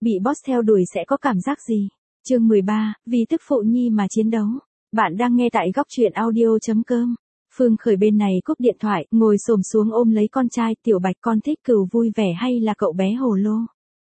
Bị boss theo đuổi sẽ có cảm giác gì? Chương 13, vì tức phụ nhi mà chiến đấu. Bạn đang nghe tại góc truyện audio.com. Phương Khởi bên này cúp điện thoại, ngồi xổm xuống ôm lấy con trai. Tiểu Bạch, con thích Cừu vui vẻ hay là cậu bé hồ lô?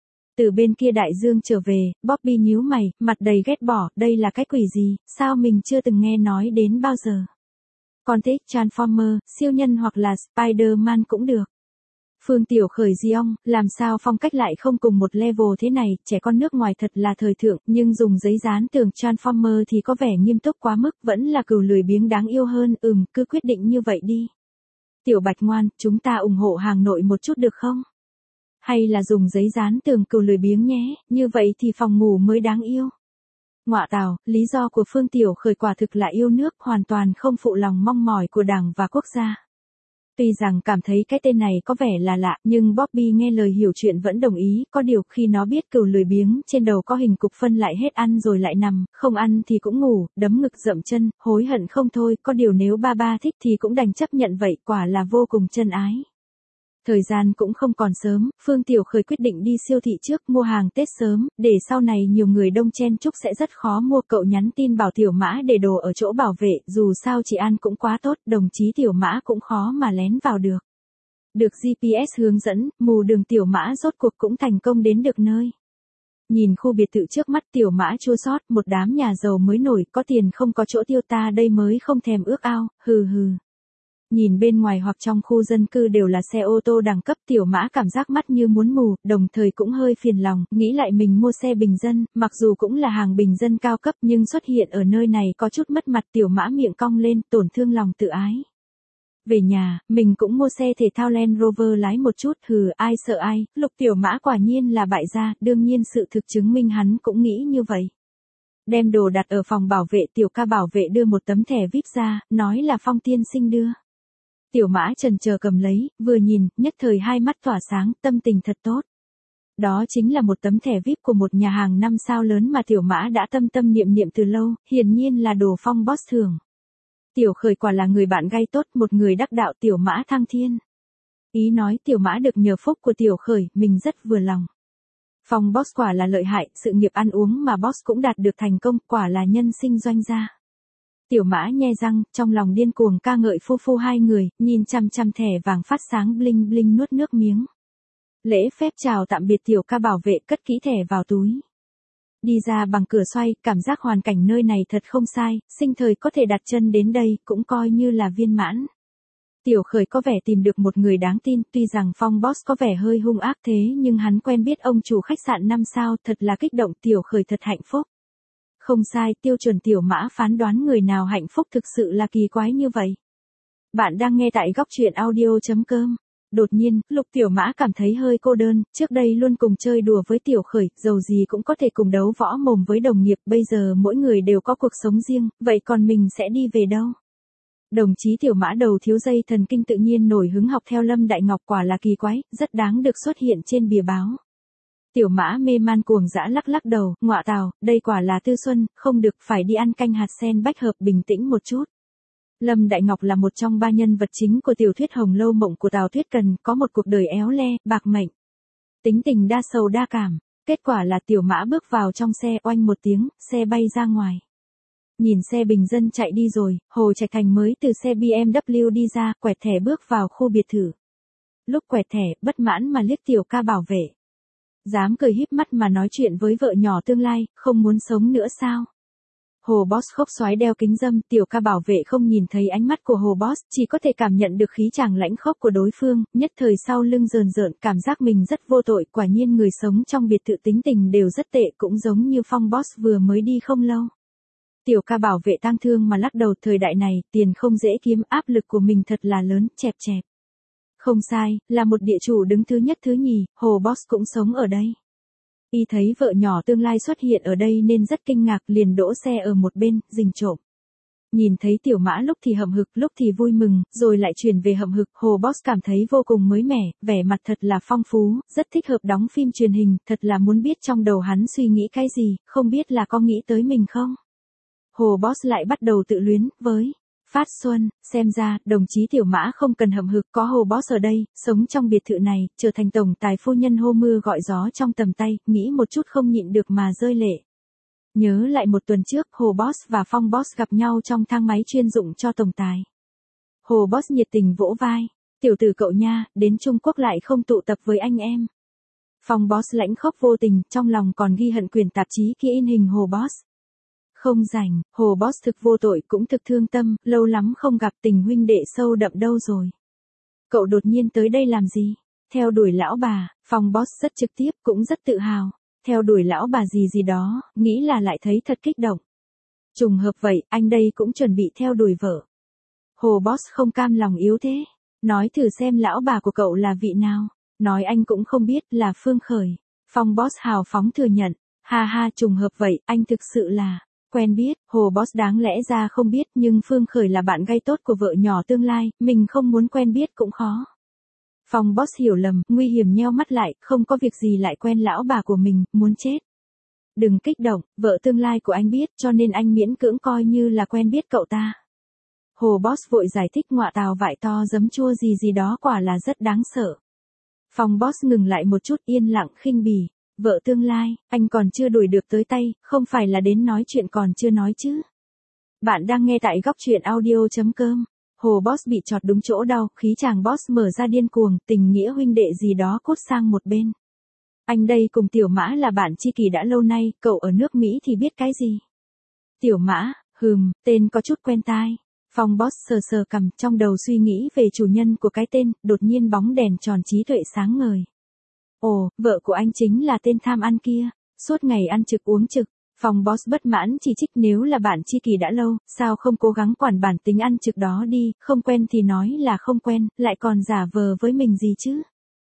Từ bên kia đại dương trở về, Bobby nhíu mày, mặt đầy ghét bỏ, đây là cái quỷ gì, sao mình chưa từng nghe nói đến bao giờ. Con thích Transformer, siêu nhân hoặc là Spider-Man cũng được. Phương Tiểu Khởi Giong, làm sao phong cách lại không cùng một level thế này, trẻ con nước ngoài thật là thời thượng, nhưng dùng giấy dán tường Transformer thì có vẻ nghiêm túc quá mức, vẫn là Cừu lười biếng đáng yêu hơn, cứ quyết định như vậy đi. Tiểu Bạch ngoan, chúng ta ủng hộ hàng nội một chút được không? Hay là dùng giấy dán tường Cừu lười biếng nhé, như vậy thì phòng ngủ mới đáng yêu. Ngọa tào, lý do của Phương Tiểu Khởi quả thực là yêu nước, hoàn toàn không phụ lòng mong mỏi của Đảng và quốc gia. Tuy rằng cảm thấy cái tên này có vẻ là lạ, nhưng Bobby nghe lời hiểu chuyện vẫn đồng ý, có điều khi nó biết Cừu lười biếng trên đầu có hình cục phân lại hết ăn rồi lại nằm, không ăn thì cũng ngủ, đấm ngực dậm chân, hối hận không thôi, có điều nếu ba thích thì cũng đành chấp nhận vậy, quả là vô cùng chân ái. Thời gian cũng không còn sớm, Phương Tiểu Khởi quyết định đi siêu thị trước mua hàng Tết sớm, để sau này nhiều người đông chen chúc sẽ rất khó mua. Cậu nhắn tin bảo Tiểu Mã để đồ ở chỗ bảo vệ, dù sao chị An cũng quá tốt, đồng chí Tiểu Mã cũng khó mà lén vào được. Được GPS hướng dẫn, mù đường Tiểu Mã rốt cuộc cũng thành công đến được nơi. Nhìn khu biệt thự trước mắt Tiểu Mã chua xót, một đám nhà giàu mới nổi, có tiền không có chỗ tiêu, ta đây mới không thèm ước ao, hừ hừ. Nhìn bên ngoài hoặc trong khu dân cư đều là xe ô tô đẳng cấp, Tiểu Mã cảm giác mắt như muốn mù, đồng thời cũng hơi phiền lòng, nghĩ lại mình mua xe bình dân, mặc dù cũng là hàng bình dân cao cấp nhưng xuất hiện ở nơi này có chút mất mặt. Tiểu Mã miệng cong lên, tổn thương lòng tự ái. Về nhà, mình cũng mua xe thể thao Land Rover lái một chút, ai sợ ai, Lục Tiểu Mã quả nhiên là bại gia, đương nhiên sự thực chứng minh hắn cũng nghĩ như vậy. Đem đồ đặt ở phòng bảo vệ, Tiểu ca bảo vệ đưa một tấm thẻ VIP ra, nói là Phong tiên sinh đưa. Tiểu Mã chần chờ cầm lấy, vừa nhìn, nhất thời hai mắt tỏa sáng, tâm tình thật tốt. Đó chính là một tấm thẻ VIP của một nhà hàng 5 sao lớn mà Tiểu Mã đã tâm niệm từ lâu, hiển nhiên là đồ Phong boss thưởng. Tiểu Khởi quả là người bạn gay tốt, một người đắc đạo, Tiểu Mã thăng thiên. Ý nói Tiểu Mã được nhờ phúc của Tiểu Khởi, mình rất vừa lòng. Phong boss quả là lợi hại, sự nghiệp ăn uống mà boss cũng đạt được thành công, quả là nhân sinh doanh gia. Tiểu Mã nhe răng, trong lòng điên cuồng ca ngợi phu hai người, nhìn chăm thẻ vàng phát sáng bling bling nuốt nước miếng. Lễ phép chào tạm biệt Tiểu ca bảo vệ, cất kỹ thẻ vào túi. Đi ra bằng cửa xoay, cảm giác hoàn cảnh nơi này thật không sai, sinh thời có thể đặt chân đến đây, cũng coi như là viên mãn. Tiểu Khởi có vẻ tìm được một người đáng tin, tuy rằng Phong boss có vẻ hơi hung ác thế nhưng hắn quen biết ông chủ khách sạn 5 sao, thật là kích động. Tiểu Khởi thật hạnh phúc. Không sai, tiêu chuẩn Tiểu Mã phán đoán người nào hạnh phúc thực sự là kỳ quái như vậy. Bạn đang nghe tại góc truyện audio.com. Đột nhiên, Lục Tiểu Mã cảm thấy hơi cô đơn, trước đây luôn cùng chơi đùa với Tiểu Khởi, dầu gì cũng có thể cùng đấu võ mồm với đồng nghiệp, bây giờ mỗi người đều có cuộc sống riêng, vậy còn mình sẽ đi về đâu? Đồng chí Tiểu Mã đầu thiếu dây thần kinh tự nhiên nổi hứng học theo Lâm Đại Ngọc, quả là kỳ quái, rất đáng được xuất hiện trên bìa báo. Tiểu Mã mê man cuồng dã lắc đầu, ngọa tào, đây quả là Tư Xuân, không được, phải đi ăn canh hạt sen bách hợp, bình tĩnh một chút. Lâm Đại Ngọc là một trong 3 nhân vật chính của tiểu thuyết Hồng Lâu Mộng của Tào Thuyết Cần, có một cuộc đời éo le, bạc mệnh. Tính tình đa sầu đa cảm, kết quả là Tiểu Mã bước vào trong xe, oanh một tiếng, xe bay ra ngoài. Nhìn xe bình dân chạy đi rồi, Hồ Trạch Thành mới từ xe BMW đi ra, quẹt thẻ bước vào khu biệt thự. Lúc quẹt thẻ, bất mãn mà liếc Tiểu ca bảo vệ. Dám cười híp mắt mà nói chuyện với vợ nhỏ tương lai, không muốn sống nữa sao? Hồ boss khốc xoái đeo kính râm, Tiểu ca bảo vệ không nhìn thấy ánh mắt của Hồ boss, chỉ có thể cảm nhận được khí chàng lãnh khốc của đối phương, nhất thời sau lưng rờn rợn, cảm giác mình rất vô tội, quả nhiên người sống trong biệt thự tính tình đều rất tệ, cũng giống như Phong boss vừa mới đi không lâu. Tiểu ca bảo vệ tang thương mà lắc đầu, thời đại này, tiền không dễ kiếm, áp lực của mình thật là lớn, chẹp. Không sai, là một địa chủ đứng thứ nhất thứ nhì, Hồ boss cũng sống ở đây. Y thấy vợ nhỏ tương lai xuất hiện ở đây nên rất kinh ngạc, liền đỗ xe ở một bên, rình trộm. Nhìn thấy Tiểu Mã lúc thì hậm hực, lúc thì vui mừng, rồi lại chuyển về hậm hực, Hồ boss cảm thấy vô cùng mới mẻ, vẻ mặt thật là phong phú, rất thích hợp đóng phim truyền hình, thật là muốn biết trong đầu hắn suy nghĩ cái gì, không biết là có nghĩ tới mình không? Hồ boss lại bắt đầu tự luyến với Phát Xuân, xem ra, đồng chí Tiểu Mã không cần hậm hực, có Hồ Boss ở đây, sống trong biệt thự này, trở thành tổng tài phu nhân hô mưa gọi gió trong tầm tay, nghĩ một chút không nhịn được mà rơi lệ. Nhớ lại một tuần trước, Hồ Boss và Phong Boss gặp nhau trong thang máy chuyên dụng cho tổng tài. Hồ Boss nhiệt tình vỗ vai, tiểu tử cậu nha, đến Trung Quốc lại không tụ tập với anh em. Phong Boss lãnh khốc vô tình, trong lòng còn ghi hận quyền tạp chí kia in hình Hồ Boss. Không rảnh, Hồ Boss thực vô tội cũng thực thương tâm, lâu lắm không gặp, tình huynh đệ sâu đậm đâu rồi. Cậu đột nhiên tới đây làm gì? Theo đuổi lão bà. Phong Boss rất trực tiếp cũng rất tự hào. Theo đuổi lão bà gì gì đó, nghĩ là lại thấy thật kích động. Trùng hợp vậy, anh đây cũng chuẩn bị theo đuổi vợ. Hồ Boss không cam lòng yếu thế. Nói thử xem lão bà của cậu là vị nào. Nói anh cũng không biết, là Phương Khởi. Phong Boss hào phóng thừa nhận. Ha ha, trùng hợp vậy, anh thực sự là quen biết. Hồ Boss đáng lẽ ra không biết, nhưng Phương Khởi là bạn gay tốt của vợ nhỏ tương lai, mình không muốn quen biết cũng khó. Phong Boss hiểu lầm, nguy hiểm nheo mắt lại, không có việc gì lại quen lão bà của mình, muốn chết. Đừng kích động, vợ tương lai của anh biết, cho nên anh miễn cưỡng coi như là quen biết cậu ta. Hồ Boss vội giải thích, ngọa tào vải to giấm chua gì gì đó quả là rất đáng sợ. Phong Boss ngừng lại một chút, yên lặng khinh bỉ. Vợ tương lai, anh còn chưa đuổi được tới tay, không phải là đến nói chuyện còn chưa nói chứ. Bạn đang nghe tại góc truyện audio.com. Hồ Boss bị chọt đúng chỗ đau, khí chàng Boss mở ra điên cuồng, tình nghĩa huynh đệ gì đó cốt sang một bên. Anh đây cùng Tiểu Mã là bạn tri kỷ đã lâu nay, cậu ở nước Mỹ thì biết cái gì? Tiểu Mã, tên có chút quen tai. Phong Boss sờ sờ cằm, trong đầu suy nghĩ về chủ nhân của cái tên, đột nhiên bóng đèn tròn trí tuệ sáng ngời. Ồ, vợ của anh chính là tên tham ăn kia, suốt ngày ăn trực uống trực. Phong Boss bất mãn chỉ trích, nếu là bạn tri kỷ đã lâu, sao không cố gắng quản bản tính ăn trực đó đi, không quen thì nói là không quen, lại còn giả vờ với mình gì chứ.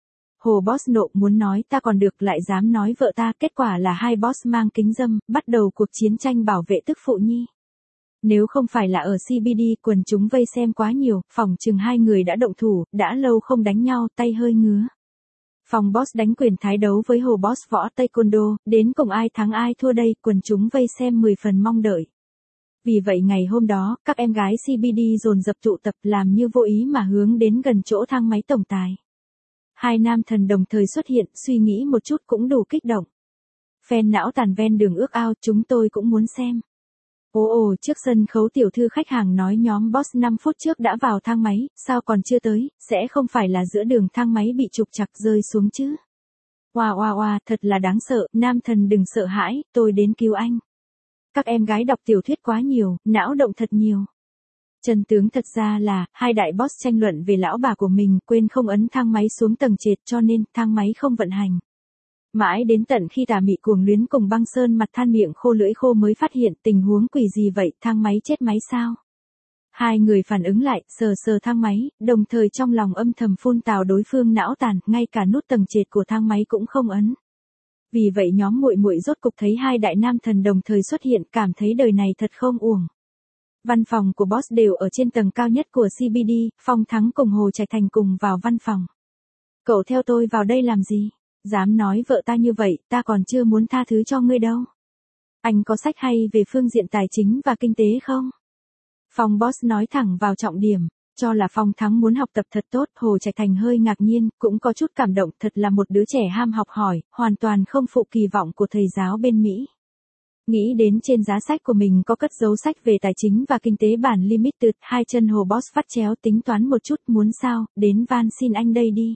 Hồ Boss nộ, muốn nói ta còn được, lại dám nói vợ ta, kết quả là hai boss mang kính râm, bắt đầu cuộc chiến tranh bảo vệ tức phụ nhi. Nếu không phải là ở CBD, quần chúng vây xem quá nhiều, phỏng chừng hai người đã động thủ, đã lâu không đánh nhau, tay hơi ngứa. Phong Boss đánh quyền thái đấu với Hồ Boss võ taekwondo, đến cùng ai thắng ai thua đây, quần chúng vây xem 10 phần mong đợi. Vì vậy ngày hôm đó, các em gái CBD dồn dập tụ tập, làm như vô ý mà hướng đến gần chỗ thang máy tổng tài. Hai nam thần đồng thời xuất hiện, suy nghĩ một chút cũng đủ kích động. Fan não tàn ven đường ước ao, chúng tôi cũng muốn xem. Ồ, trước sân khấu tiểu thư khách hàng nói nhóm Boss 5 phút trước đã vào thang máy, sao còn chưa tới, sẽ không phải là giữa đường thang máy bị trục trặc rơi xuống chứ. Oa, thật là đáng sợ, nam thần đừng sợ hãi, tôi đến cứu anh. Các em gái đọc tiểu thuyết quá nhiều, não động thật nhiều. Chân tướng thật ra là, hai đại boss tranh luận về lão bà của mình, quên không ấn thang máy xuống tầng trệt cho nên, thang máy không vận hành. Mãi đến tận khi Tà Mị cuồng luyến cùng Băng Sơn mặt than miệng khô lưỡi khô mới phát hiện tình huống quỷ gì vậy, thang máy chết máy sao? Hai người phản ứng lại, sờ sờ thang máy, đồng thời trong lòng âm thầm phun tào đối phương não tàn, ngay cả nút tầng trệt của thang máy cũng không ấn. Vì vậy nhóm muội muội rốt cục thấy hai đại nam thần đồng thời xuất hiện, cảm thấy đời này thật không uổng. Văn phòng của boss đều ở trên tầng cao nhất của CBD, Phong Thắng cùng Hồ Trạch Thành cùng vào văn phòng. Cậu theo tôi vào đây làm gì? Dám nói vợ ta như vậy, ta còn chưa muốn tha thứ cho ngươi đâu. Anh có sách hay về phương diện tài chính và kinh tế không? Phong Boss nói thẳng vào trọng điểm, cho là Phong Thắng muốn học tập thật tốt, Hồ Trạch Thành hơi ngạc nhiên, cũng có chút cảm động, thật là một đứa trẻ ham học hỏi, hoàn toàn không phụ kỳ vọng của thầy giáo bên Mỹ. Nghĩ đến trên giá sách của mình có cất dấu sách về tài chính và kinh tế bản limited, hai chân Hồ Boss vắt chéo tính toán một chút, muốn sao, đến van xin anh đây đi.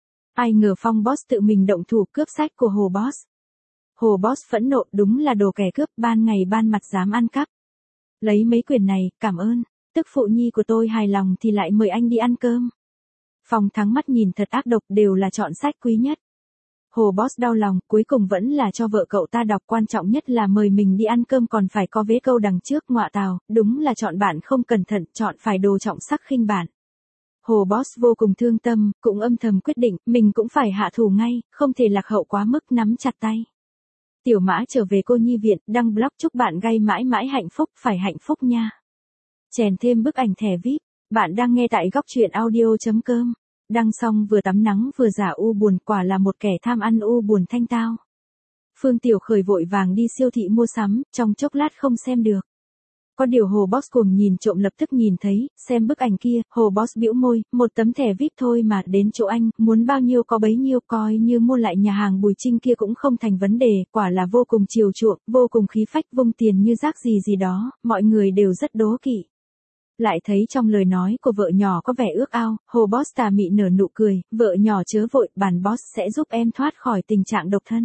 Ai ngờ Phong Boss tự mình động thủ cướp sách của Hồ Boss. Hồ Boss phẫn nộ, đúng là đồ kẻ cướp, ban ngày ban mặt dám ăn cắp. Lấy mấy quyển này, cảm ơn, tức phụ nhi của tôi hài lòng thì lại mời anh đi ăn cơm. Phong Thắng mắt nhìn thật ác độc, đều là chọn sách quý nhất. Hồ Boss đau lòng, cuối cùng vẫn là cho vợ cậu ta đọc, quan trọng nhất là mời mình đi ăn cơm còn phải có vế câu đằng trước, ngọa tào, đúng là chọn bạn không cẩn thận, chọn phải đồ trọng sắc khinh bạn. Hồ Boss vô cùng thương tâm, cũng âm thầm quyết định, mình cũng phải hạ thủ ngay, không thể lạc hậu quá mức, nắm chặt tay. Tiểu Mã trở về cô nhi viện, đăng blog chúc bạn gay mãi mãi hạnh phúc, phải hạnh phúc nha. Chèn thêm bức ảnh thẻ VIP, bạn đang nghe tại góc truyện audio.com. Đăng xong vừa tắm nắng vừa giả u buồn, quả là một kẻ tham ăn u buồn thanh tao. Phương Tiểu Khởi vội vàng đi siêu thị mua sắm, trong chốc lát không xem được. Có điều Hồ Boss cuồng nhìn trộm lập tức nhìn thấy, xem bức ảnh kia, Hồ Boss bĩu môi, một tấm thẻ VIP thôi mà, đến chỗ anh, muốn bao nhiêu có bấy nhiêu, coi như mua lại nhà hàng Bùi Trinh kia cũng không thành vấn đề, quả là vô cùng chiều chuộng, vô cùng khí phách, vung tiền như rác gì gì đó, mọi người đều rất đố kỵ. Lại thấy trong lời nói của vợ nhỏ có vẻ ước ao, Hồ Boss tà mị nở nụ cười, vợ nhỏ chớ vội, bản Boss sẽ giúp em thoát khỏi tình trạng độc thân.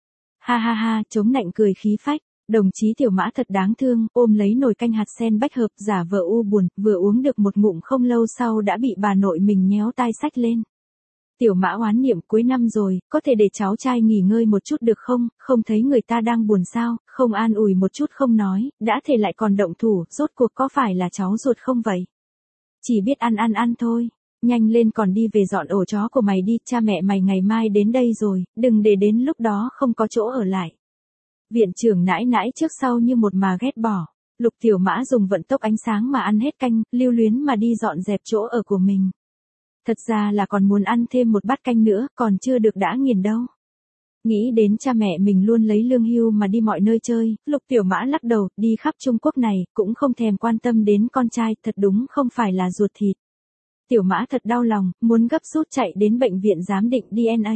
Ha ha ha, chống nạnh cười khí phách. Đồng chí Tiểu Mã thật đáng thương, ôm lấy nồi canh hạt sen bách hợp, giả vờ u buồn, vừa uống được một ngụm không lâu sau đã bị bà nội mình nhéo tai xách lên. Tiểu Mã oán niệm, cuối năm rồi, có thể để cháu trai nghỉ ngơi một chút được không, không thấy người ta đang buồn sao, không an ủi một chút không nói, đã thể lại còn động thủ, rốt cuộc có phải là cháu ruột không vậy? Chỉ biết ăn thôi. Nhanh lên còn đi về dọn ổ chó của mày đi, cha mẹ mày ngày mai đến đây rồi, đừng để đến lúc đó không có chỗ ở lại. Viện trưởng nãi nãi trước sau như một mà ghét bỏ. Lục Tiểu Mã dùng vận tốc ánh sáng mà ăn hết canh, lưu luyến mà đi dọn dẹp chỗ ở của mình. Thật ra là còn muốn ăn thêm một bát canh nữa, còn chưa được đã nghiền đâu. Nghĩ đến cha mẹ mình luôn lấy lương hưu mà đi mọi nơi chơi, Lục Tiểu Mã lắc đầu, đi khắp Trung Quốc này, cũng không thèm quan tâm đến con trai, thật đúng không phải là ruột thịt. Tiểu Mã thật đau lòng, muốn gấp rút chạy đến bệnh viện giám định DNA.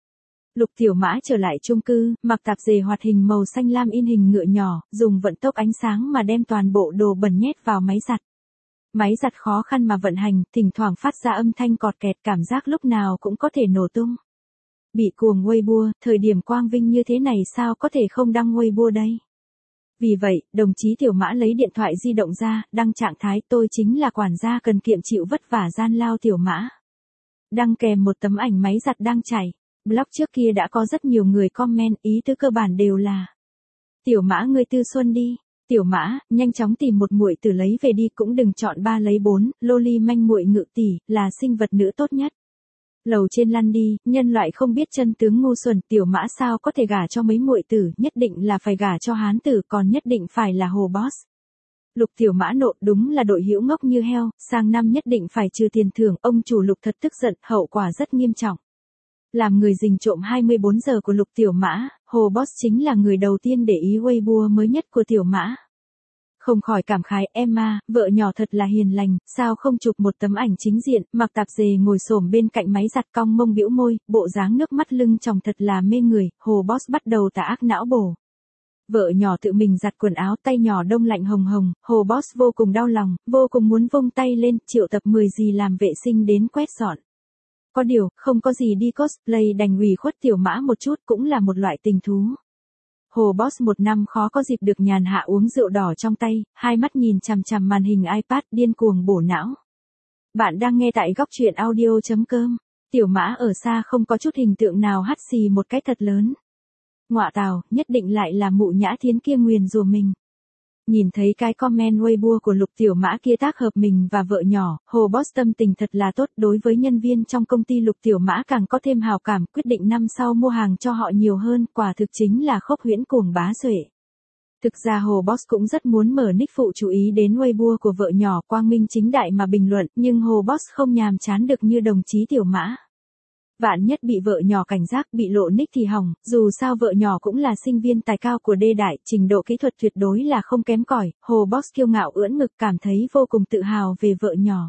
Lục Tiểu Mã trở lại chung cư, mặc tạp dề hoạt hình màu xanh lam in hình ngựa nhỏ, dùng vận tốc ánh sáng mà đem toàn bộ đồ bẩn nhét vào máy giặt. Máy giặt khó khăn mà vận hành, thỉnh thoảng phát ra âm thanh cọt kẹt, cảm giác lúc nào cũng có thể nổ tung. Bị cuồng Weibo, thời điểm quang vinh như thế này sao có thể không đăng Weibo đây? Vì vậy, đồng chí Tiểu Mã lấy điện thoại di động ra, đăng trạng thái tôi chính là quản gia cần kiệm chịu vất vả gian lao Tiểu Mã. Đăng kèm một tấm ảnh máy giặt đang chảy. Blog trước kia đã có rất nhiều người comment, ý tứ cơ bản đều là: Tiểu Mã ngươi tư xuân đi. Tiểu Mã, nhanh chóng tìm một muội tử lấy về đi, cũng đừng chọn 3 lấy 4, loli manh muội ngự tỷ, là sinh vật nữ tốt nhất. Lầu trên lăn đi, nhân loại không biết chân tướng ngu xuẩn, Tiểu Mã sao có thể gả cho mấy muội tử, nhất định là phải gả cho hán tử, còn nhất định phải là Hồ Boss. Lục Tiểu Mã nộ, đúng là đội hữu ngốc như heo, sang năm nhất định phải trừ tiền thưởng, ông chủ Lục thật tức giận, hậu quả rất nghiêm trọng. Làm người rình trộm 24 giờ của Lục Tiểu Mã, Hồ Boss chính là người đầu tiên để ý Weibo mới nhất của Tiểu Mã. Không khỏi cảm khái, Emma, vợ nhỏ thật là hiền lành, sao không chụp một tấm ảnh chính diện, mặc tạp dề ngồi xổm bên cạnh máy giặt cong mông bĩu môi, bộ dáng nước mắt lưng tròng thật là mê người, Hồ Boss bắt đầu tà ác não bổ. Vợ nhỏ tự mình giặt quần áo, tay nhỏ đông lạnh hồng hồng, Hồ Boss vô cùng đau lòng, vô cùng muốn vung tay lên, triệu tập 10 dì làm vệ sinh đến quét dọn. Có điều, không có gì đi cosplay đành ủy khuất Tiểu Mã một chút, cũng là một loại tình thú. Hồ Boss một năm khó có dịp được nhàn hạ uống rượu đỏ trong tay, hai mắt nhìn chằm chằm màn hình iPad điên cuồng bổ não. Bạn đang nghe tại góc truyện audio.com. Tiểu Mã ở xa không có chút hình tượng nào hắt xì một cái thật lớn. Ngọa tào, nhất định lại là mụ Nhã Thiến kia nguyền rủa mình. Nhìn thấy cái comment Weibo của Lục Tiểu Mã kia tác hợp mình và vợ nhỏ, Hồ Boss tâm tình thật là tốt, đối với nhân viên trong công ty Lục Tiểu Mã càng có thêm hào cảm, quyết định năm sau mua hàng cho họ nhiều hơn, quả thực chính là khốc huyễn cuồng bá xuể. Thực ra Hồ Boss cũng rất muốn mở nick phụ chú ý đến Weibo của vợ nhỏ, quang minh chính đại mà bình luận, nhưng Hồ Boss không nhàm chán được như đồng chí Tiểu Mã. Vạn nhất bị vợ nhỏ cảnh giác, bị lộ nick thì hỏng, dù sao vợ nhỏ cũng là sinh viên tài cao của Đê Đại, trình độ kỹ thuật tuyệt đối là không kém cỏi. Hồ Boss kiêu ngạo ưỡn ngực, cảm thấy vô cùng tự hào về vợ nhỏ.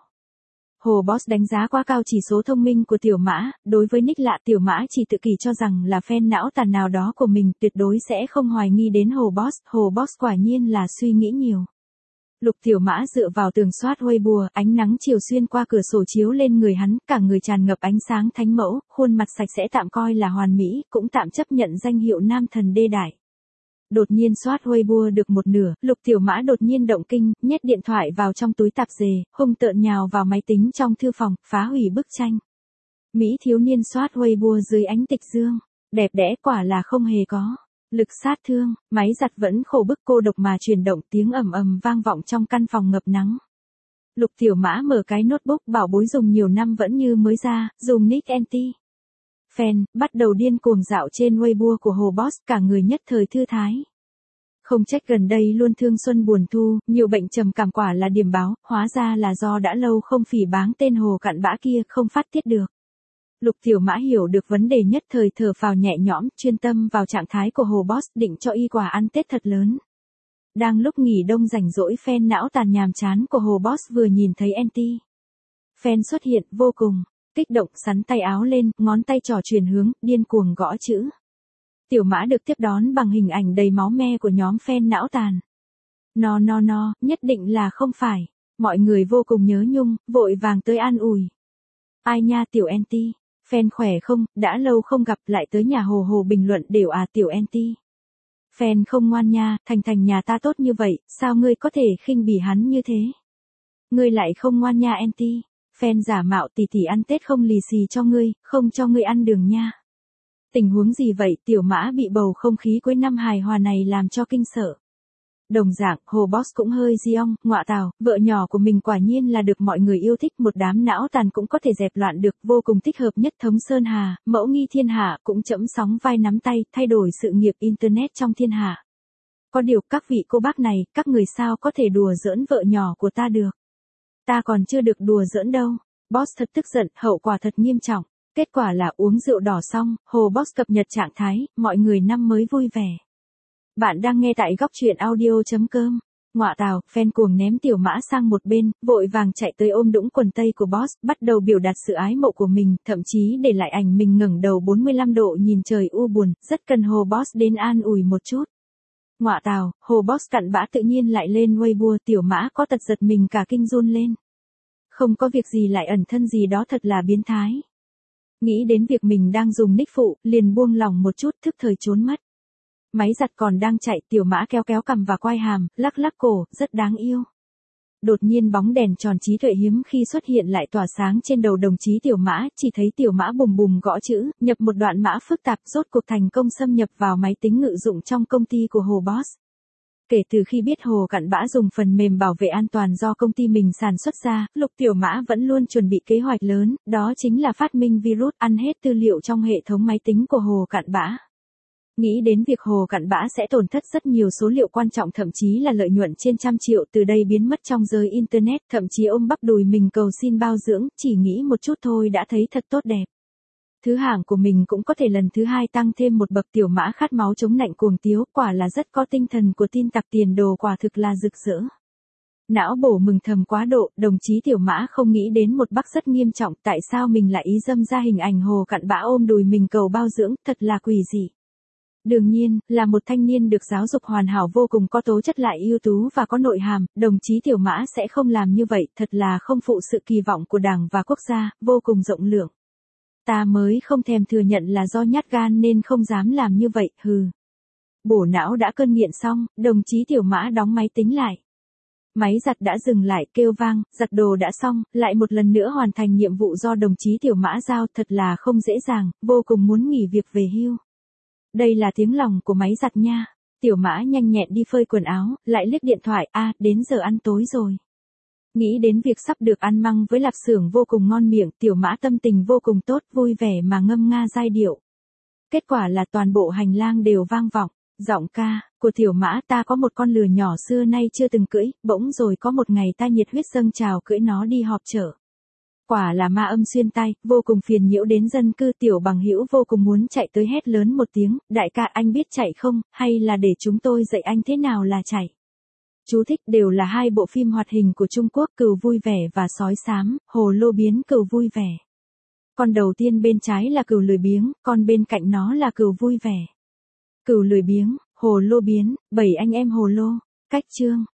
Hồ Boss đánh giá quá cao chỉ số thông minh của Tiểu Mã, đối với nick lạ Tiểu Mã chỉ tự kỷ cho rằng là fan não tàn nào đó của mình, tuyệt đối sẽ không hoài nghi đến Hồ Boss quả nhiên là suy nghĩ nhiều. Lục Tiểu Mã dựa vào tường soát Weibo, ánh nắng chiều xuyên qua cửa sổ chiếu lên người hắn, cả người tràn ngập ánh sáng thánh mẫu, khuôn mặt sạch sẽ tạm coi là hoàn mỹ, cũng tạm chấp nhận danh hiệu nam thần Đê Đại. Đột nhiên soát Weibo được một nửa, Lục Tiểu Mã đột nhiên động kinh, nhét điện thoại vào trong túi tạp dề, hung tợn nhào vào máy tính trong thư phòng, phá hủy bức tranh. Mỹ thiếu niên soát Weibo dưới ánh tịch dương, đẹp đẽ quả là không hề có lực sát thương, máy giặt vẫn khổ bức cô độc mà chuyển động, tiếng ầm ầm vang vọng trong căn phòng ngập nắng. Lục Tiểu Mã mở cái notebook bảo bối dùng nhiều năm vẫn như mới ra, dùng nick anti fan, bắt đầu điên cuồng dạo trên Weibo của Hồ Boss, cả người nhất thời thư thái. Không trách gần đây luôn thương xuân buồn thu, nhiều bệnh trầm cảm quả là điểm báo, hóa ra là do đã lâu không phỉ báng tên Hồ cặn bã kia, không phát tiết được. Lục Tiểu Mã hiểu được vấn đề nhất thời thở phào nhẹ nhõm, chuyên tâm vào trạng thái của Hồ Boss, định cho y quà ăn Tết thật lớn. Đang lúc nghỉ đông rảnh rỗi, fan não tàn nhàm chán của Hồ Boss vừa nhìn thấy anti fan xuất hiện, vô cùng kích động, sắn tay áo lên, ngón tay trỏ chuyển hướng, điên cuồng gõ chữ. Tiểu Mã được tiếp đón bằng hình ảnh đầy máu me của nhóm fan não tàn. No, nhất định là không phải. Mọi người vô cùng nhớ nhung, vội vàng tới an ủi. Ai nha tiểu anti, fan khỏe không, đã lâu không gặp, lại tới nhà Hồ Hồ bình luận đều à tiểu anti. Fan không ngoan nha, Thành nhà ta tốt như vậy, sao ngươi có thể khinh bỉ hắn như thế? Ngươi lại không ngoan nha anti. Fan giả mạo tỷ ăn Tết không lì xì cho ngươi, không cho ngươi ăn đường nha. Tình huống gì vậy? Tiểu Mã bị bầu không khí cuối năm hài hòa này làm cho kinh sợ. Đồng dạng, Hồ Boss cũng hơi giong, ngọa tào, vợ nhỏ của mình quả nhiên là được mọi người yêu thích, một đám não tàn cũng có thể dẹp loạn được, vô cùng thích hợp nhất Thống Sơn Hà, mẫu nghi thiên hạ, cũng chẫm sóng vai nắm tay, thay đổi sự nghiệp Internet trong thiên hạ. Có điều các vị cô bác này, các người sao có thể đùa giỡn vợ nhỏ của ta được? Ta còn chưa được đùa giỡn đâu. Boss thật tức giận, hậu quả thật nghiêm trọng. Kết quả là uống rượu đỏ xong, Hồ Boss cập nhật trạng thái, mọi người năm mới vui vẻ. Bạn đang nghe tại góc truyện audio.com. Ngọa tào, fan cuồng ném Tiểu Mã sang một bên, vội vàng chạy tới ôm đũng quần tây của Boss, bắt đầu biểu đạt sự ái mộ của mình, thậm chí để lại ảnh mình ngẩng đầu 45 độ nhìn trời u buồn, rất cần Hồ Boss đến an ủi một chút. Ngọa tào, Hồ Boss cặn bã tự nhiên lại lên Weibo, Tiểu Mã có tật giật mình cả kinh run lên. Không có việc gì lại ẩn thân gì đó, thật là biến thái. Nghĩ đến việc mình đang dùng nick phụ, liền buông lòng một chút, thức thời trốn mất. Máy giặt còn đang chạy, Tiểu Mã kéo cằm và quai hàm, lắc cổ, rất đáng yêu. Đột nhiên bóng đèn tròn trí tuệ hiếm khi xuất hiện lại tỏa sáng trên đầu đồng chí Tiểu Mã, chỉ thấy Tiểu Mã bùm gõ chữ, nhập một đoạn mã phức tạp, rốt cuộc thành công xâm nhập vào máy tính ngự dụng trong công ty của Hồ Boss. Kể từ khi biết Hồ cặn bã dùng phần mềm bảo vệ an toàn do công ty mình sản xuất ra, Lục Tiểu Mã vẫn luôn chuẩn bị kế hoạch lớn, đó chính là phát minh virus ăn hết tư liệu trong hệ thống máy tính của Hồ cặn bã. Nghĩ đến việc Hồ cặn bã sẽ tổn thất rất nhiều số liệu quan trọng, thậm chí là lợi nhuận trên trăm triệu từ đây biến mất trong giới Internet, thậm chí ôm bắp đùi mình cầu xin bao dưỡng, chỉ nghĩ một chút thôi đã thấy thật tốt đẹp. Thứ hạng của mình cũng có thể lần thứ hai tăng thêm một bậc. Tiểu Mã khát máu chống nạnh cuồng tiếu, quả là rất có tinh thần của tin tặc, tiền đồ quả thực là rực rỡ. Não bổ mừng thầm quá độ, đồng chí Tiểu Mã không nghĩ đến một bug rất nghiêm trọng, tại sao mình lại ý dâm ra hình ảnh Hồ cặn bã ôm đùi mình cầu bao dưỡng, thật là quỷ dị. Đương nhiên, là một thanh niên được giáo dục hoàn hảo, vô cùng có tố chất lại ưu tú và có nội hàm, đồng chí Tiểu Mã sẽ không làm như vậy, thật là không phụ sự kỳ vọng của Đảng và quốc gia, vô cùng rộng lượng. Ta mới không thèm thừa nhận là do nhát gan nên không dám làm như vậy, hừ. Bổ não đã cơn nghiện xong, đồng chí Tiểu Mã đóng máy tính lại. Máy giặt đã dừng lại, kêu vang, giặt đồ đã xong, lại một lần nữa hoàn thành nhiệm vụ do đồng chí Tiểu Mã giao, thật là không dễ dàng, vô cùng muốn nghỉ việc về hưu. Đây là tiếng lòng của máy giặt nha. Tiểu Mã nhanh nhẹn đi phơi quần áo, lại liếc điện thoại, đến giờ ăn tối rồi. Nghĩ đến việc sắp được ăn măng với lạp xưởng vô cùng ngon miệng, Tiểu Mã tâm tình vô cùng tốt, vui vẻ mà ngâm nga giai điệu. Kết quả là toàn bộ hành lang đều vang vọng, giọng ca của Tiểu Mã, ta có một con lừa nhỏ xưa nay chưa từng cưỡi, bỗng rồi có một ngày ta nhiệt huyết dâng trào cưỡi nó đi họp chợ. Quả là ma âm xuyên tai, vô cùng phiền nhiễu đến dân cư. Tiểu bằng hữu vô cùng muốn chạy tới hét lớn một tiếng, đại ca anh biết chạy không, hay là để chúng tôi dạy anh thế nào là chạy. Chú thích đều là hai bộ phim hoạt hình của Trung Quốc, Cừu vui vẻ và Sói xám, Hồ lô biến Cừu vui vẻ. Con đầu tiên bên trái là cừu lười biếng, con bên cạnh nó là cừu vui vẻ. Cừu lười biếng, Hồ lô biến, 7 anh em Hồ lô. Cách chương